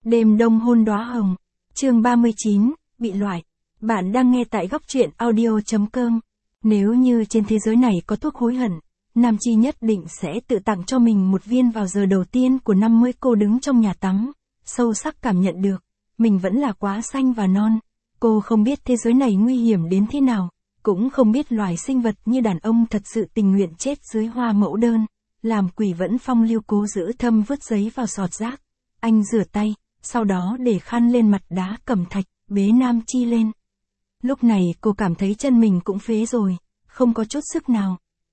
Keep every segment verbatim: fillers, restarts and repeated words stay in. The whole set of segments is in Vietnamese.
Đêm đông hôn đóa hồng. Chương ba mươi chín, bị loại. Bạn đang nghe tại góc truyện audio chấm com. Nếu như trên thế giới này có thuốc hối hận, Nam Chi nhất định sẽ tự tặng cho mình một viên vào giờ đầu tiên của năm mới. Cô đứng trong nhà tắm, sâu sắc cảm nhận được, mình vẫn là quá xanh và non. Cô không biết thế giới này nguy hiểm đến thế nào, cũng không biết loài sinh vật như đàn ông thật sự tình nguyện chết dưới hoa mẫu đơn. Làm quỷ vẫn phong lưu Cố Giữ Thâm vứt giấy vào sọt rác. Anh rửa tay, sau đó để khăn lên mặt đá cẩm thạch, bế Nam Chi lên. Lúc này cô cảm thấy chân mình cũng phế rồi, không có chút sức nào.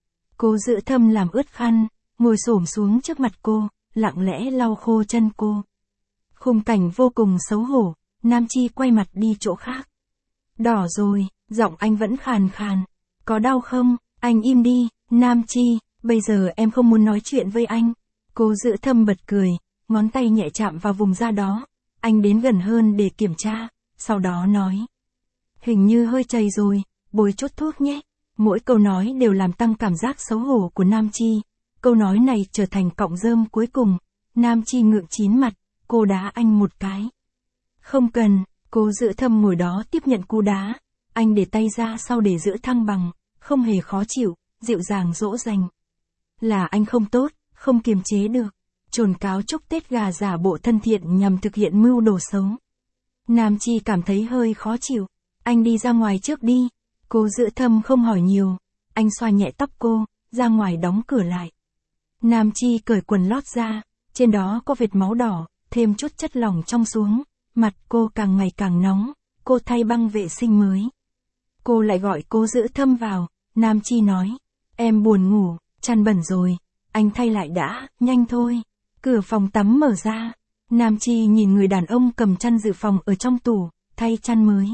Cố Giữ Thâm làm ướt khăn, ngồi xổm xuống trước mặt cô, lặng lẽ lau khô chân cô. Khung cảnh vô cùng xấu hổ, Nam Chi quay mặt đi chỗ khác. Đỏ rồi, giọng anh vẫn khàn khàn. Có đau không? Anh im đi, Nam Chi, bây giờ em không muốn nói chuyện với anh. Cố Giữ Thâm bật cười, ngón tay nhẹ chạm vào vùng da đó. Anh đến gần hơn để kiểm tra, sau đó nói. Hình như hơi chảy rồi, bôi chút thuốc nhé. Mỗi câu nói đều làm tăng cảm giác xấu hổ của Nam Chi. Câu nói này trở thành cọng rơm cuối cùng. Nam Chi ngượng chín mặt, cô đá anh một cái. Không cần, Cố Giữ Thâm ngồi đó tiếp nhận cú đá. Anh để tay ra sau để giữ thăng bằng, không hề khó chịu, dịu dàng dỗ dành. Là anh không tốt, không kiềm chế được. Trồn cáo chúc Tết gà giả bộ thân thiện nhằm thực hiện mưu đồ xấu. Nam Chi cảm thấy hơi khó chịu. Anh đi ra ngoài trước đi. Cố Giữ Thâm không hỏi nhiều. Anh xoa nhẹ tóc cô, ra ngoài đóng cửa lại. Nam Chi cởi quần lót ra, trên đó có vệt máu đỏ, thêm chút chất lỏng trong xuống. Mặt cô càng ngày càng nóng, cô thay băng vệ sinh mới. Cô lại gọi Cố Giữ Thâm vào, Nam Chi nói. Em buồn ngủ, chăn bẩn rồi, anh thay lại đã, nhanh thôi. Cửa phòng tắm mở ra, Nam Chi nhìn người đàn ông cầm chăn dự phòng ở trong tủ, thay chăn mới.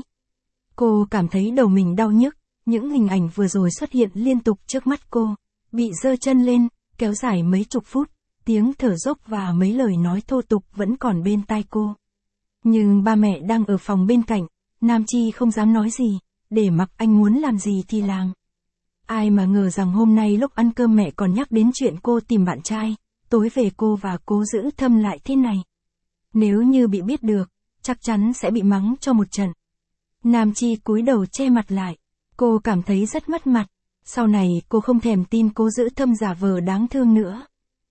Cô cảm thấy đầu mình đau nhức, những hình ảnh vừa rồi xuất hiện liên tục trước mắt cô. Bị giơ chân lên, kéo dài mấy chục phút, tiếng thở dốc và mấy lời nói thô tục vẫn còn bên tai cô. Nhưng ba mẹ đang ở phòng bên cạnh, Nam Chi không dám nói gì, để mặc anh muốn làm gì thì làm. Ai mà ngờ rằng hôm nay lúc ăn cơm mẹ còn nhắc đến chuyện cô tìm bạn trai, tối về cô và Cố Giữ Thâm lại thế này. Nếu như bị biết được, chắc chắn sẽ bị mắng cho một trận. Nam Chi cúi đầu che mặt lại, cô cảm thấy rất mất mặt, sau này cô không thèm tin Cố Giữ Thâm giả vờ đáng thương nữa.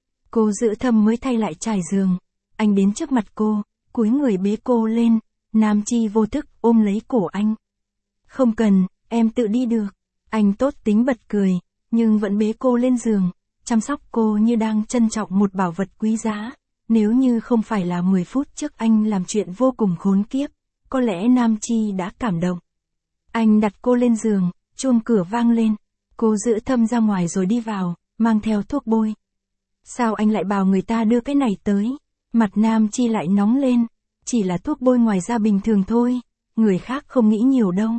Cố Giữ Thâm mới thay lại trải giường, anh đến trước mặt cô, cúi người bế cô lên, Nam Chi vô thức ôm lấy cổ anh. Không cần, em tự đi được. Anh tốt tính bật cười, nhưng vẫn bế cô lên giường, chăm sóc cô như đang trân trọng một bảo vật quý giá. Nếu như không phải là mười phút trước anh làm chuyện vô cùng khốn kiếp, có lẽ Nam Chi đã cảm động. Anh đặt cô lên giường, chuông cửa vang lên. Cố Giữ Thâm ra ngoài rồi đi vào, mang theo thuốc bôi. Sao anh lại bảo người ta đưa cái này tới? Mặt Nam Chi lại nóng lên. Chỉ là thuốc bôi ngoài da bình thường thôi, người khác không nghĩ nhiều đâu.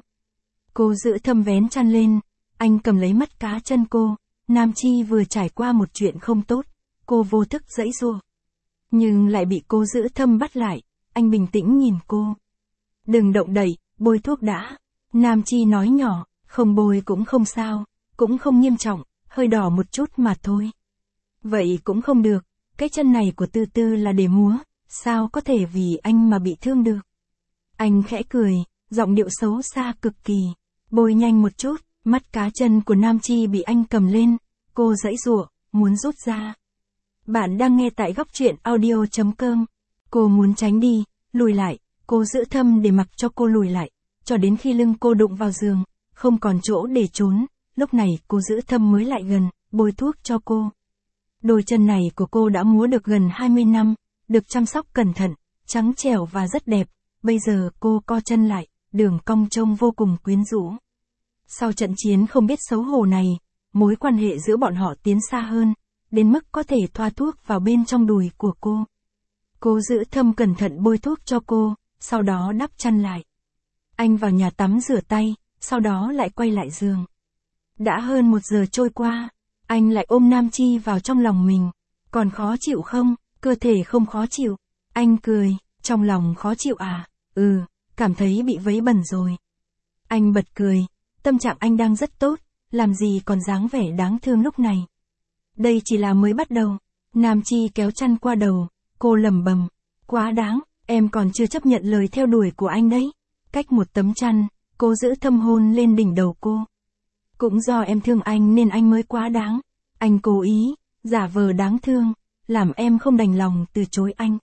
Cố Giữ Thâm vén chăn lên, anh cầm lấy mắt cá chân cô. Nam Chi vừa trải qua một chuyện không tốt, cô vô thức giãy giụa. Nhưng lại bị Cố Giữ Thâm bắt lại, anh bình tĩnh nhìn cô. Đừng động đậy, bôi thuốc đã. Nam Chi nói nhỏ, không bôi cũng không sao, cũng không nghiêm trọng, hơi đỏ một chút mà thôi. Vậy cũng không được, cái chân này của Tư Tư là để múa, sao có thể vì anh mà bị thương được. Anh khẽ cười, giọng điệu xấu xa cực kỳ. Bôi nhanh một chút, mắt cá chân của Nam Chi bị anh cầm lên, cô giãy giụa, muốn rút ra. Bạn đang nghe tại góc truyện audio chấm com. Cô muốn tránh đi, lùi lại, Cố Giữ Thâm để mặc cho cô lùi lại, cho đến khi lưng cô đụng vào giường, không còn chỗ để trốn, lúc này Cố Giữ Thâm mới lại gần, bôi thuốc cho cô. Đôi chân này của cô đã múa được gần hai mươi năm, được chăm sóc cẩn thận, trắng trẻo và rất đẹp, bây giờ cô co chân lại, đường cong trông vô cùng quyến rũ. Sau trận chiến không biết xấu hổ này, mối quan hệ giữa bọn họ tiến xa hơn, đến mức có thể thoa thuốc vào bên trong đùi của cô. Cố Giữ Thâm cẩn thận bôi thuốc cho cô, sau đó đắp chăn lại. Anh vào nhà tắm rửa tay, sau đó lại quay lại giường. Đã hơn một giờ trôi qua, anh lại ôm Nam Chi vào trong lòng mình. Còn khó chịu không? Cơ thể không khó chịu. Anh cười, trong lòng khó chịu à? Ừ, cảm thấy bị vấy bẩn rồi. Anh bật cười, tâm trạng anh đang rất tốt, làm gì còn dáng vẻ đáng thương lúc này. Đây chỉ là mới bắt đầu. Nam Chi kéo chăn qua đầu, cô lẩm bẩm, quá đáng, Em còn chưa chấp nhận lời theo đuổi của anh đấy. Cách một tấm chăn, cô giữ thâm hôn lên đỉnh đầu cô. Cũng do em thương anh nên anh mới quá đáng. Anh cố ý, giả vờ đáng thương, làm em không đành lòng từ chối anh.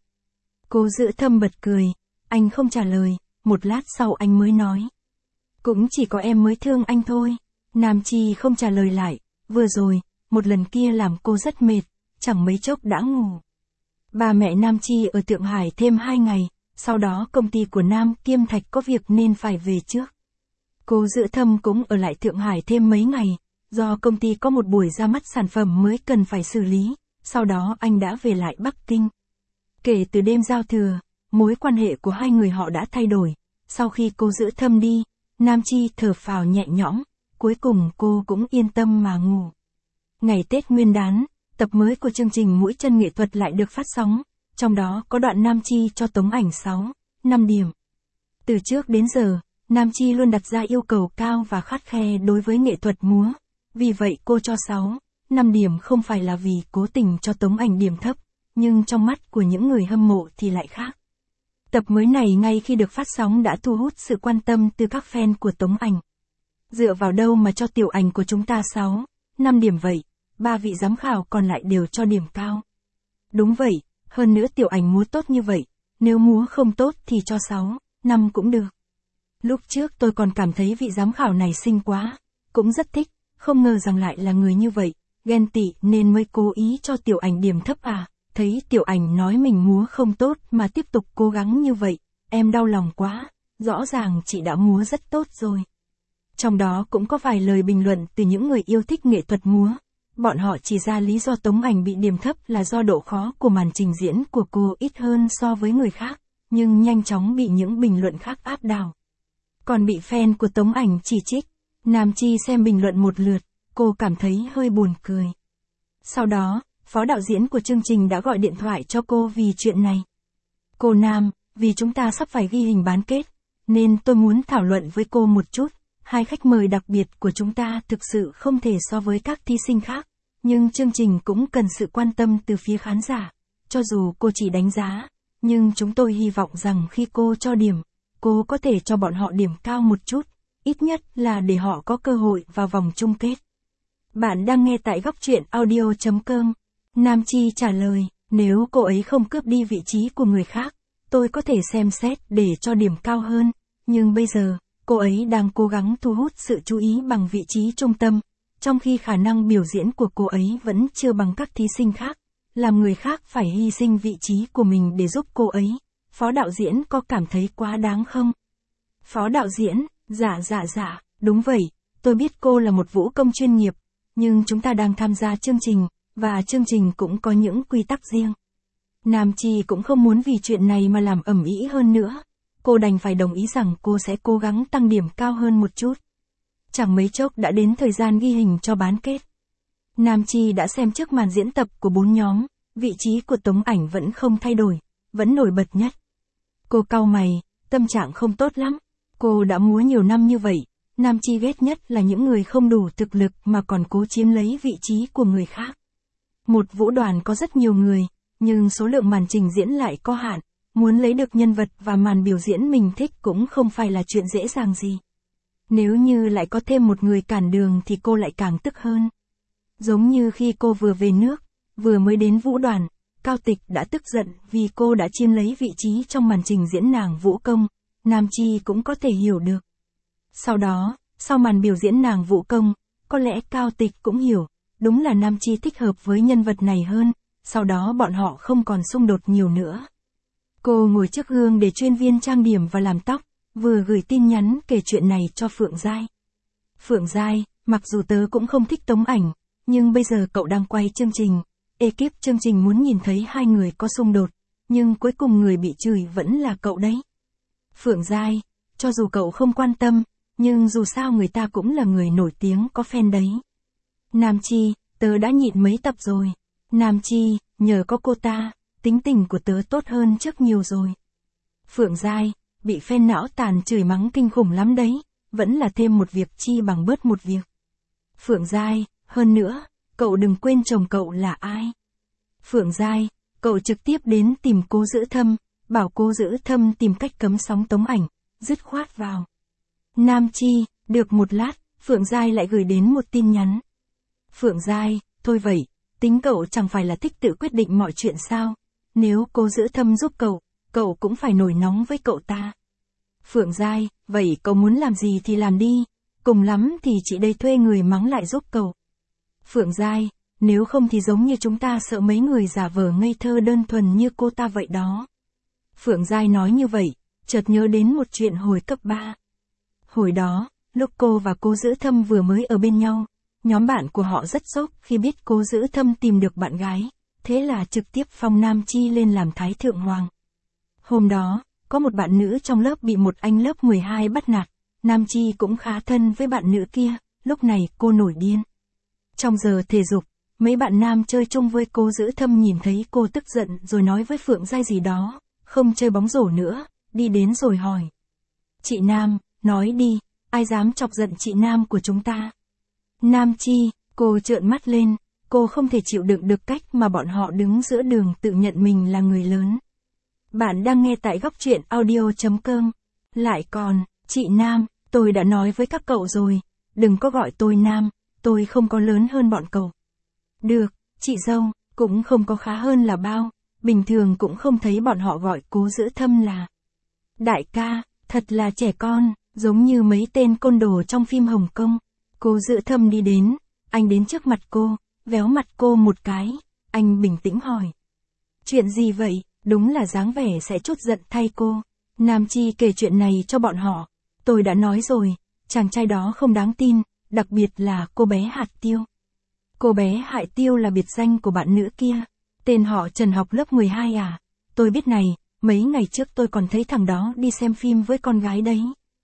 Cô giữ thâm bật cười, anh không trả lời, một lát sau anh mới nói. Cũng chỉ có em mới thương anh thôi. Nam Chi không trả lời lại, vừa rồi, một lần kia làm cô rất mệt, chẳng mấy chốc đã ngủ. Ba mẹ Nam Chi ở Thượng Hải thêm hai ngày, sau đó công ty của Nam Kiêm Thạch có việc nên phải về trước. Cô Dự Thâm cũng ở lại Thượng Hải thêm mấy ngày, do công ty có một buổi ra mắt sản phẩm mới cần phải xử lý, sau đó anh đã về lại Bắc Kinh. Kể từ đêm giao thừa, mối quan hệ của hai người họ đã thay đổi, sau khi cô Dự Thâm đi, Nam Chi thở phào nhẹ nhõm, cuối cùng cô cũng yên tâm mà ngủ. Ngày Tết Nguyên đán, tập mới của chương trình Mũi Chân Nghệ thuật lại được phát sóng, trong đó có đoạn Nam Chi cho tống ảnh sáu, năm điểm. Từ trước đến giờ, Nam Chi luôn đặt ra yêu cầu cao và khắt khe đối với nghệ thuật múa, vì vậy cô cho sáu, năm điểm không phải là vì cố tình cho tống ảnh điểm thấp, nhưng trong mắt của những người hâm mộ thì lại khác. Tập mới này ngay khi được phát sóng đã thu hút sự quan tâm từ các fan của tống ảnh. Dựa vào đâu mà cho tiểu ảnh của chúng ta sáu, năm điểm vậy, ba vị giám khảo còn lại đều cho điểm cao. Đúng vậy, hơn nữa tiểu ảnh múa tốt như vậy, nếu múa không tốt thì cho sáu, năm cũng được. Lúc trước tôi còn cảm thấy vị giám khảo này xinh quá, cũng rất thích, không ngờ rằng lại là người như vậy, ghen tị nên mới cố ý cho tiểu ảnh điểm thấp à, thấy tiểu ảnh nói mình múa không tốt mà tiếp tục cố gắng như vậy, em đau lòng quá, rõ ràng chị đã múa rất tốt rồi. Trong đó cũng có vài lời bình luận từ những người yêu thích nghệ thuật múa, bọn họ chỉ ra lý do tống ảnh bị điểm thấp là do độ khó của màn trình diễn của cô ít hơn so với người khác, nhưng nhanh chóng bị những bình luận khác áp đảo. Còn bị fan của tống ảnh chỉ trích, Nam Chi xem bình luận một lượt, cô cảm thấy hơi buồn cười. Sau đó, phó đạo diễn của chương trình đã gọi điện thoại cho cô vì chuyện này. Cô Nam, vì chúng ta sắp phải ghi hình bán kết, nên tôi muốn thảo luận với cô một chút. Hai khách mời đặc biệt của chúng ta thực sự không thể so với các thí sinh khác, nhưng chương trình cũng cần sự quan tâm từ phía khán giả. Cho dù cô chỉ đánh giá, nhưng chúng tôi hy vọng rằng khi cô cho điểm, cô có thể cho bọn họ điểm cao một chút, ít nhất là để họ có cơ hội vào vòng chung kết. Bạn đang nghe tại góc truyện audio chấm com. Nam Chi trả lời, nếu cô ấy không cướp đi vị trí của người khác, tôi có thể xem xét để cho điểm cao hơn, nhưng bây giờ, cô ấy đang cố gắng thu hút sự chú ý bằng vị trí trung tâm, trong khi khả năng biểu diễn của cô ấy vẫn chưa bằng các thí sinh khác, làm người khác phải hy sinh vị trí của mình để giúp cô ấy. Phó đạo diễn có cảm thấy quá đáng không? Phó đạo diễn, dạ dạ dạ, đúng vậy, tôi biết cô là một vũ công chuyên nghiệp, nhưng chúng ta đang tham gia chương trình, và chương trình cũng có những quy tắc riêng. Nam Chi cũng không muốn vì chuyện này mà làm ầm ĩ hơn nữa. Cô đành phải đồng ý rằng cô sẽ cố gắng tăng điểm cao hơn một chút. Chẳng mấy chốc đã đến thời gian ghi hình cho bán kết. Nam Chi đã xem trước màn diễn tập của bốn nhóm, vị trí của tống ảnh vẫn không thay đổi, vẫn nổi bật nhất. Cô cau mày, tâm trạng không tốt lắm. Cô đã múa nhiều năm như vậy, Nam Chi ghét nhất là những người không đủ thực lực mà còn cố chiếm lấy vị trí của người khác. Một vũ đoàn có rất nhiều người, nhưng số lượng màn trình diễn lại có hạn. Muốn lấy được nhân vật và màn biểu diễn mình thích cũng không phải là chuyện dễ dàng gì. Nếu như lại có thêm một người cản đường thì cô lại càng tức hơn. Giống như khi cô vừa về nước, vừa mới đến vũ đoàn, Cao Tịch đã tức giận vì cô đã chiếm lấy vị trí trong màn trình diễn nàng vũ công, Nam Chi cũng có thể hiểu được. Sau đó, sau màn biểu diễn nàng vũ công, có lẽ Cao Tịch cũng hiểu, đúng là Nam Chi thích hợp với nhân vật này hơn, sau đó bọn họ không còn xung đột nhiều nữa. Cô ngồi trước gương để chuyên viên trang điểm và làm tóc, vừa gửi tin nhắn kể chuyện này cho Phượng Giai. Phượng Giai, mặc dù tớ cũng không thích tống ảnh, nhưng bây giờ cậu đang quay chương trình, ekip chương trình muốn nhìn thấy hai người có xung đột, nhưng cuối cùng người bị chửi vẫn là cậu đấy. Phượng Giai, cho dù cậu không quan tâm, nhưng dù sao người ta cũng là người nổi tiếng có fan đấy. Nam Chi, tớ đã nhịn mấy tập rồi. Nam Chi, nhờ có cô ta, tính tình của tớ tốt hơn trước nhiều rồi. Phượng Giai, bị fan não tàn chửi mắng kinh khủng lắm đấy, vẫn là thêm một việc chi bằng bớt một việc. Phượng Giai, hơn nữa, cậu đừng quên chồng cậu là ai. Phượng Giai, cậu trực tiếp đến tìm Cố Giữ Thâm, bảo Cố Giữ Thâm tìm cách cấm sóng tống ảnh, dứt khoát vào. Nam Chi, được một lát, Phượng Giai lại gửi đến một tin nhắn. Phượng Giai, thôi vậy, tính cậu chẳng phải là thích tự quyết định mọi chuyện sao? Nếu Cố Giữ Thâm giúp cậu, cậu cũng phải nổi nóng với cậu ta. Phượng Giai, vậy cậu muốn làm gì thì làm đi, cùng lắm thì chị đây thuê người mắng lại giúp cậu. Phượng Giai, nếu không thì giống như chúng ta sợ mấy người giả vờ ngây thơ đơn thuần như cô ta vậy đó. Phượng Giai nói như vậy, chợt nhớ đến một chuyện hồi cấp ba. Hồi đó, lúc cô và Cố Giữ Thâm vừa mới ở bên nhau, nhóm bạn của họ rất sốc khi biết Cố Giữ Thâm tìm được bạn gái, thế là trực tiếp phong Nam Chi lên làm Thái Thượng Hoàng. Hôm đó, có một bạn nữ trong lớp bị một anh lớp mười hai bắt nạt, Nam Chi cũng khá thân với bạn nữ kia, lúc này cô nổi điên. Trong giờ thể dục, mấy bạn nam chơi chung với Cố Giữ Thâm nhìn thấy cô tức giận rồi nói với Phượng Giai gì đó, không chơi bóng rổ nữa, đi đến rồi hỏi. Chị Nam, nói đi, ai dám chọc giận chị Nam của chúng ta? Nam Chi, cô trợn mắt lên, cô không thể chịu đựng được cách mà bọn họ đứng giữa đường tự nhận mình là người lớn. Bạn đang nghe tại góc truyện audio chấm com. Lại còn, chị Nam, tôi đã nói với các cậu rồi, đừng có gọi tôi Nam, tôi không có lớn hơn bọn cậu. Được, chị dâu, cũng không có khá hơn là bao, bình thường cũng không thấy bọn họ gọi Cố Giữ Thâm là đại ca, thật là trẻ con, giống như mấy tên côn đồ trong phim Hồng Kông. Cố Giữ Thâm đi đến, anh đến trước mặt cô, véo mặt cô một cái, anh bình tĩnh hỏi. Chuyện gì vậy? Đúng là dáng vẻ sẽ chút giận thay cô. Nam Chi kể chuyện này cho bọn họ. Tôi đã nói rồi, chàng trai đó không đáng tin, đặc biệt là cô bé Hạt Tiêu. Cô bé Hại Tiêu là biệt danh của bạn nữ kia. Tên họ Trần học lớp mười hai à? Tôi biết này, mấy ngày trước tôi còn thấy thằng đó đi xem phim với con gái đấy.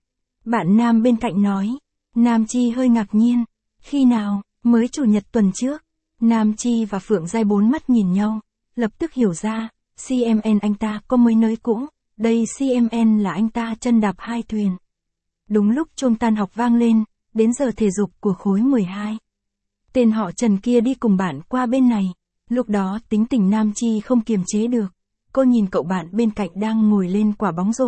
Bạn nam bên cạnh nói. Nam Chi hơi ngạc nhiên. Khi nào? Mới chủ nhật tuần trước. Nam Chi và Phượng Giai bốn mắt nhìn nhau, lập tức hiểu ra. xê em en anh ta có mới nới cũ, đây xê em en là anh ta chân đạp hai thuyền. Đúng lúc chuông tan học vang lên, đến giờ thể dục của khối mười hai. Tên họ Trần kia đi cùng bạn qua bên này, lúc đó tính tình Nam Chi không kiềm chế được, cô nhìn cậu bạn bên cạnh đang ngồi lên quả bóng rổ.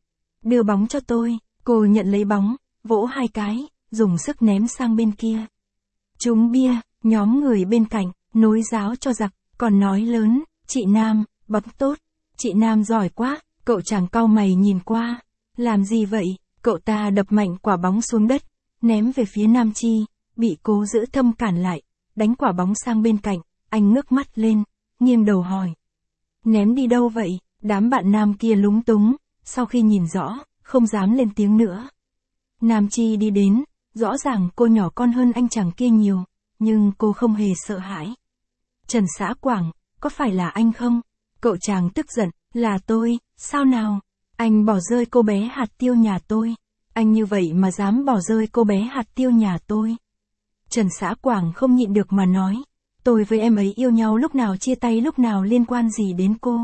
Đưa bóng cho tôi, cô nhận lấy bóng, vỗ hai cái, dùng sức ném sang bên kia. Trúng bia, nhóm người bên cạnh, nối giáo cho giặc, còn nói lớn, chị Nam, bóng tốt, chị Nam giỏi quá, cậu chàng cau mày nhìn qua, làm gì vậy, cậu ta đập mạnh quả bóng xuống đất, ném về phía Nam Chi, bị Cố Giữ Thâm cản lại, đánh quả bóng sang bên cạnh, anh ngước mắt lên, nghiêng đầu hỏi. Ném đi đâu vậy, đám bạn nam kia lúng túng, sau khi nhìn rõ, không dám lên tiếng nữa. Nam Chi đi đến, rõ ràng cô nhỏ con hơn anh chàng kia nhiều, nhưng cô không hề sợ hãi. Trần Xã Quảng, có phải là anh không? Cậu chàng tức giận, là tôi, sao nào? Anh bỏ rơi cô bé Hạt Tiêu nhà tôi. Anh như vậy mà dám bỏ rơi cô bé Hạt Tiêu nhà tôi. Trần Xã Quảng không nhịn được mà nói. Tôi với em ấy yêu nhau lúc nào chia tay lúc nào liên quan gì đến cô.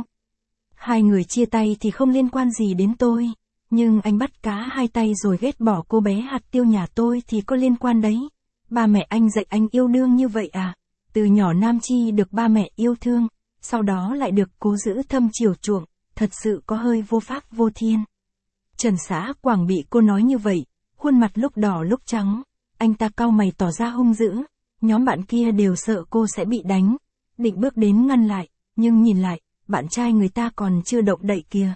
Hai người chia tay thì không liên quan gì đến tôi. Nhưng anh bắt cá hai tay rồi ghét bỏ cô bé Hạt Tiêu nhà tôi thì có liên quan đấy. Ba mẹ anh dạy anh yêu đương như vậy à? Từ nhỏ Nam Chi được ba mẹ yêu thương, sau đó lại được Cố Giữ Thâm chiều chuộng, thật sự có hơi vô pháp vô thiên. Trần Xã Quảng bị cô nói như vậy, khuôn mặt lúc đỏ lúc trắng, anh ta cau mày tỏ ra hung dữ, nhóm bạn kia đều sợ cô sẽ bị đánh, định bước đến ngăn lại, nhưng nhìn lại, bạn trai người ta còn chưa động đậy kìa.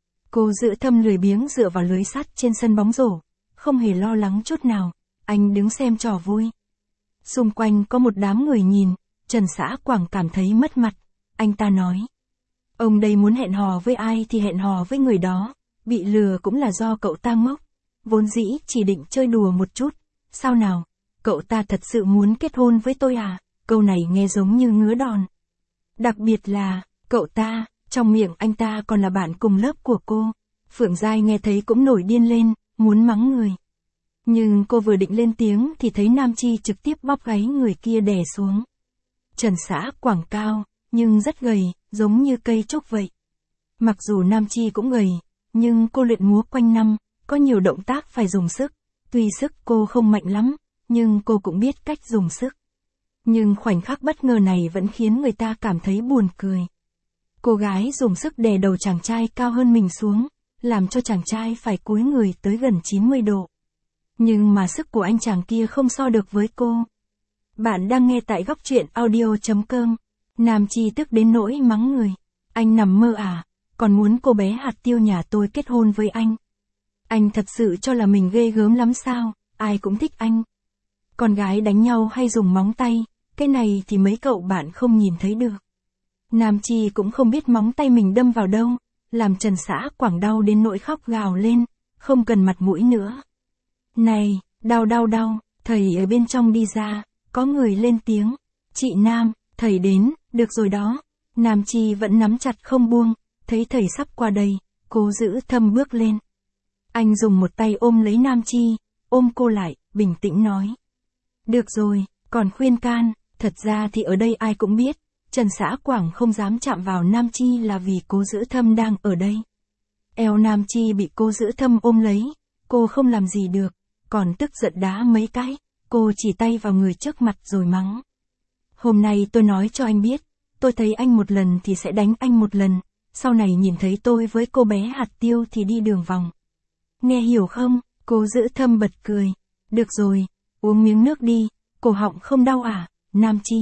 Cố Giữ Thâm lười biếng dựa vào lưới sắt trên sân bóng rổ, không hề lo lắng chút nào, anh đứng xem trò vui. Xung quanh có một đám người nhìn, Trần Xã Quảng cảm thấy mất mặt, anh ta nói. Ông đây muốn hẹn hò với ai thì hẹn hò với người đó, bị lừa cũng là do cậu ta ngốc, vốn dĩ chỉ định chơi đùa một chút, sao nào, cậu ta thật sự muốn kết hôn với tôi à, câu này nghe giống như ngứa đòn. Đặc biệt là, cậu ta, trong miệng anh ta còn là bạn cùng lớp của cô, Phượng Giai nghe thấy cũng nổi điên lên, muốn mắng người. Nhưng cô vừa định lên tiếng thì thấy Nam Chi trực tiếp bóp gáy người kia đè xuống. Trần Xã Quảng cao, nhưng rất gầy, giống như cây trúc vậy. Mặc dù Nam Chi cũng gầy, nhưng cô luyện múa quanh năm, có nhiều động tác phải dùng sức. Tuy sức cô không mạnh lắm, nhưng cô cũng biết cách dùng sức. Nhưng khoảnh khắc bất ngờ này vẫn khiến người ta cảm thấy buồn cười. Cô gái dùng sức đè đầu chàng trai cao hơn mình xuống, làm cho chàng trai phải cúi người tới gần chín mươi độ. Nhưng mà sức của anh chàng kia không so được với cô. Bạn đang nghe tại góc truyện audio chấm com. Nam Chi tức đến nỗi mắng người. Anh nằm mơ à, còn muốn cô bé hạt tiêu nhà tôi kết hôn với anh. Anh thật sự cho là mình ghê gớm lắm sao, ai cũng thích anh. Con gái đánh nhau hay dùng móng tay, cái này thì mấy cậu bạn không nhìn thấy được. Nam Chi cũng không biết móng tay mình đâm vào đâu, làm Trần Xã Quảng đau đến nỗi khóc gào lên, không cần mặt mũi nữa. Này, đau đau đau, thầy ở bên trong đi ra, có người lên tiếng. Chị Nam, thầy đến, được rồi đó. Nam Chi vẫn nắm chặt không buông, thấy thầy sắp qua đây, Cố Giữ Thâm bước lên. Anh dùng một tay ôm lấy Nam Chi, ôm cô lại, bình tĩnh nói. Được rồi, còn khuyên can, thật ra thì ở đây ai cũng biết, Trần Xã Quảng không dám chạm vào Nam Chi là vì Cố Giữ Thâm đang ở đây. Eo Nam Chi bị Cố Giữ Thâm ôm lấy, cô không làm gì được, còn tức giận đá mấy cái, cô chỉ tay vào người trước mặt rồi mắng. Hôm nay tôi nói cho anh biết, tôi thấy anh một lần thì sẽ đánh anh một lần, sau này nhìn thấy tôi với cô bé hạt tiêu thì đi đường vòng. Nghe hiểu không? Cố Giữ Thâm bật cười. Được rồi, uống miếng nước đi, cổ họng không đau à, Nam Chi.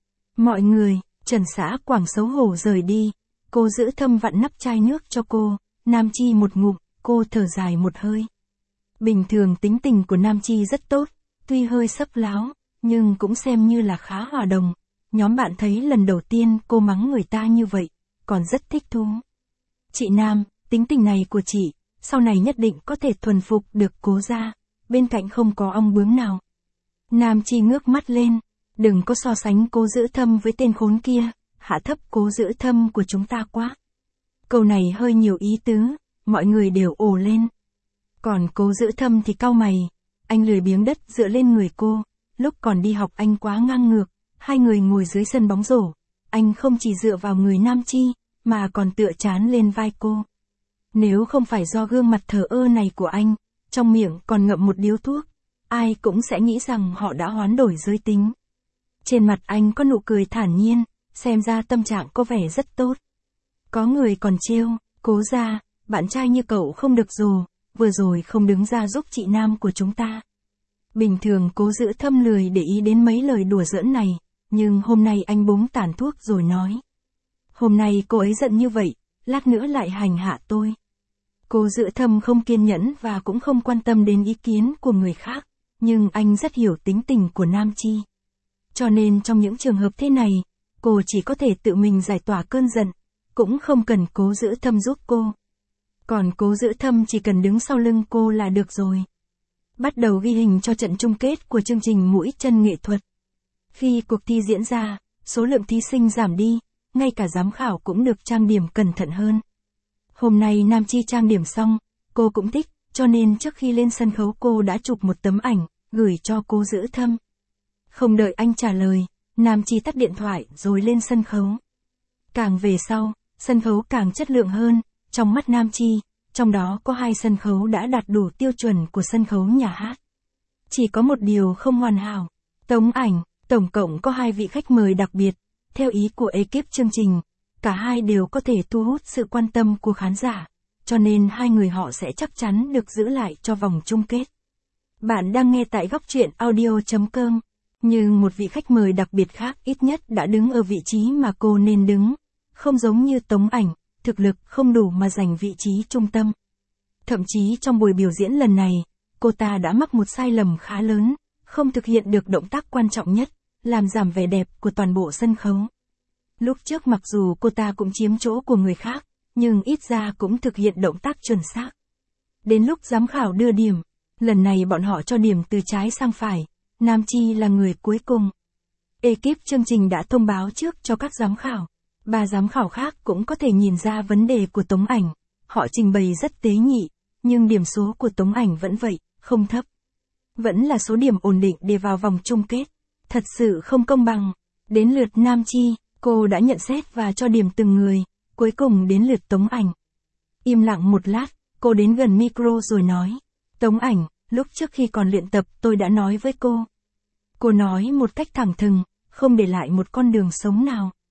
Mọi người, Trần Xã Quảng xấu hổ rời đi, Cố Giữ Thâm vặn nắp chai nước cho cô, Nam Chi một ngụm, cô thở dài một hơi. Bình thường tính tình của Nam Chi rất tốt, tuy hơi sấp láo, nhưng cũng xem như là khá hòa đồng. Nhóm bạn thấy lần đầu tiên cô mắng người ta như vậy, còn rất thích thú. Chị Nam, tính tình này của chị, sau này nhất định có thể thuần phục được Cố gia, bên cạnh không có ong bướm nào. Nam Chi ngước mắt lên, đừng có so sánh Cố Giữ Thâm với tên khốn kia, hạ thấp Cố Giữ Thâm của chúng ta quá. Câu này hơi nhiều ý tứ, mọi người đều ồ lên. Còn Cố Giữ Thâm thì cau mày, anh lười biếng đất dựa lên người cô, lúc còn đi học anh quá ngang ngược, hai người ngồi dưới sân bóng rổ, anh không chỉ dựa vào người Nam Chi, mà còn tựa trán lên vai cô. Nếu không phải do gương mặt thờ ơ này của anh, trong miệng còn ngậm một điếu thuốc, ai cũng sẽ nghĩ rằng họ đã hoán đổi giới tính. Trên mặt anh có nụ cười thản nhiên, xem ra tâm trạng có vẻ rất tốt. Có người còn trêu, Cố gia, bạn trai như cậu không được rồi, vừa rồi không đứng ra giúp chị Nam của chúng ta. Bình thường Cố Giữ Thâm lười để ý đến mấy lời đùa giỡn này, nhưng hôm nay anh búng tàn thuốc rồi nói. Hôm nay cô ấy giận như vậy, lát nữa lại hành hạ tôi. Cố Giữ Thâm không kiên nhẫn và cũng không quan tâm đến ý kiến của người khác, nhưng anh rất hiểu tính tình của Nam Chi. Cho nên trong những trường hợp thế này, cô chỉ có thể tự mình giải tỏa cơn giận, cũng không cần Cố Giữ Thâm giúp cô. Còn Cố Giữ Thâm chỉ cần đứng sau lưng cô là được rồi. Bắt đầu ghi hình cho trận chung kết của chương trình Mũi Chân Nghệ Thuật. Khi cuộc thi diễn ra, số lượng thí sinh giảm đi, ngay cả giám khảo cũng được trang điểm cẩn thận hơn. Hôm nay Nam Chi trang điểm xong, cô cũng thích, cho nên trước khi lên sân khấu cô đã chụp một tấm ảnh, gửi cho Cố Giữ Thâm. Không đợi anh trả lời, Nam Chi tắt điện thoại rồi lên sân khấu. Càng về sau, sân khấu càng chất lượng hơn, trong mắt Nam Chi, trong đó có hai sân khấu đã đạt đủ tiêu chuẩn của sân khấu nhà hát. Chỉ có một điều không hoàn hảo, tống ảnh, tổng cộng có hai vị khách mời đặc biệt, theo ý của ekip chương trình, cả hai đều có thể thu hút sự quan tâm của khán giả, cho nên hai người họ sẽ chắc chắn được giữ lại cho vòng chung kết. Bạn đang nghe tại góc truyện audio chấm com, nhưng một vị khách mời đặc biệt khác ít nhất đã đứng ở vị trí mà cô nên đứng, không giống như tống ảnh, thực lực không đủ mà giành vị trí trung tâm. Thậm chí trong buổi biểu diễn lần này, cô ta đã mắc một sai lầm khá lớn, không thực hiện được động tác quan trọng nhất, làm giảm vẻ đẹp của toàn bộ sân khấu. Lúc trước mặc dù cô ta cũng chiếm chỗ của người khác, nhưng ít ra cũng thực hiện động tác chuẩn xác. Đến lúc giám khảo đưa điểm, lần này bọn họ cho điểm từ trái sang phải, Nam Chi là người cuối cùng. Ekip chương trình đã thông báo trước cho các giám khảo. Ba giám khảo khác cũng có thể nhìn ra vấn đề của tống ảnh, họ trình bày rất tế nhị, nhưng điểm số của tống ảnh vẫn vậy, không thấp. Vẫn là số điểm ổn định để vào vòng chung kết. Thật sự không công bằng. Đến lượt Nam Chi, cô đã nhận xét và cho điểm từng người, cuối cùng đến lượt tống ảnh. Im lặng một lát, cô đến gần micro rồi nói. Tống ảnh, lúc trước khi còn luyện tập tôi đã nói với cô. Cô nói một cách thẳng thừng, không để lại một con đường sống nào.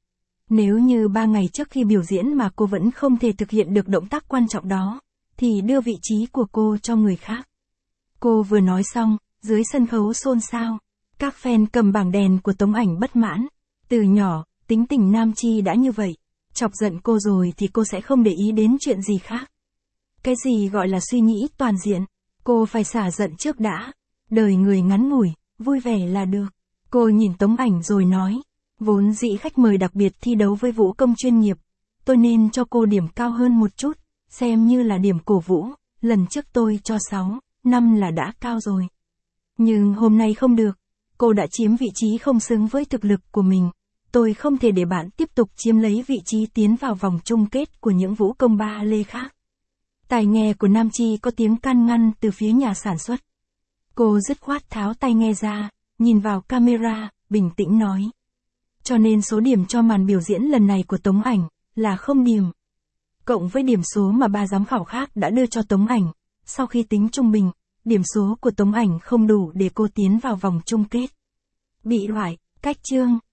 Nếu như ba ngày trước khi biểu diễn mà cô vẫn không thể thực hiện được động tác quan trọng đó, thì đưa vị trí của cô cho người khác. Cô vừa nói xong, dưới sân khấu xôn xao. Các fan cầm bảng đèn của Tống Ảnh bất mãn. Từ nhỏ, tính tình Nam Chi đã như vậy. Chọc giận cô rồi thì cô sẽ không để ý đến chuyện gì khác. Cái gì gọi là suy nghĩ toàn diện? Cô phải xả giận trước đã. Đời người ngắn ngủi, vui vẻ là được. Cô nhìn Tống Ảnh rồi nói. Vốn dĩ khách mời đặc biệt thi đấu với vũ công chuyên nghiệp. Tôi nên cho cô điểm cao hơn một chút, xem như là điểm cổ vũ. Lần trước tôi cho sáu, năm là đã cao rồi. Nhưng hôm nay không được. Cô đã chiếm vị trí không xứng với thực lực của mình. Tôi không thể để bạn tiếp tục chiếm lấy vị trí tiến vào vòng chung kết của những vũ công ba lê khác. Tai nghe của Nam Chi có tiếng can ngăn từ phía nhà sản xuất. Cô dứt khoát tháo tai nghe ra, nhìn vào camera, bình tĩnh nói. Cho nên số điểm cho màn biểu diễn lần này của Tống Ảnh là không điểm. Cộng với điểm số mà ba giám khảo khác đã đưa cho Tống Ảnh, sau khi tính trung bình, điểm số của Tống Ảnh không đủ để cô tiến vào vòng chung kết. Bị loại, cách chương.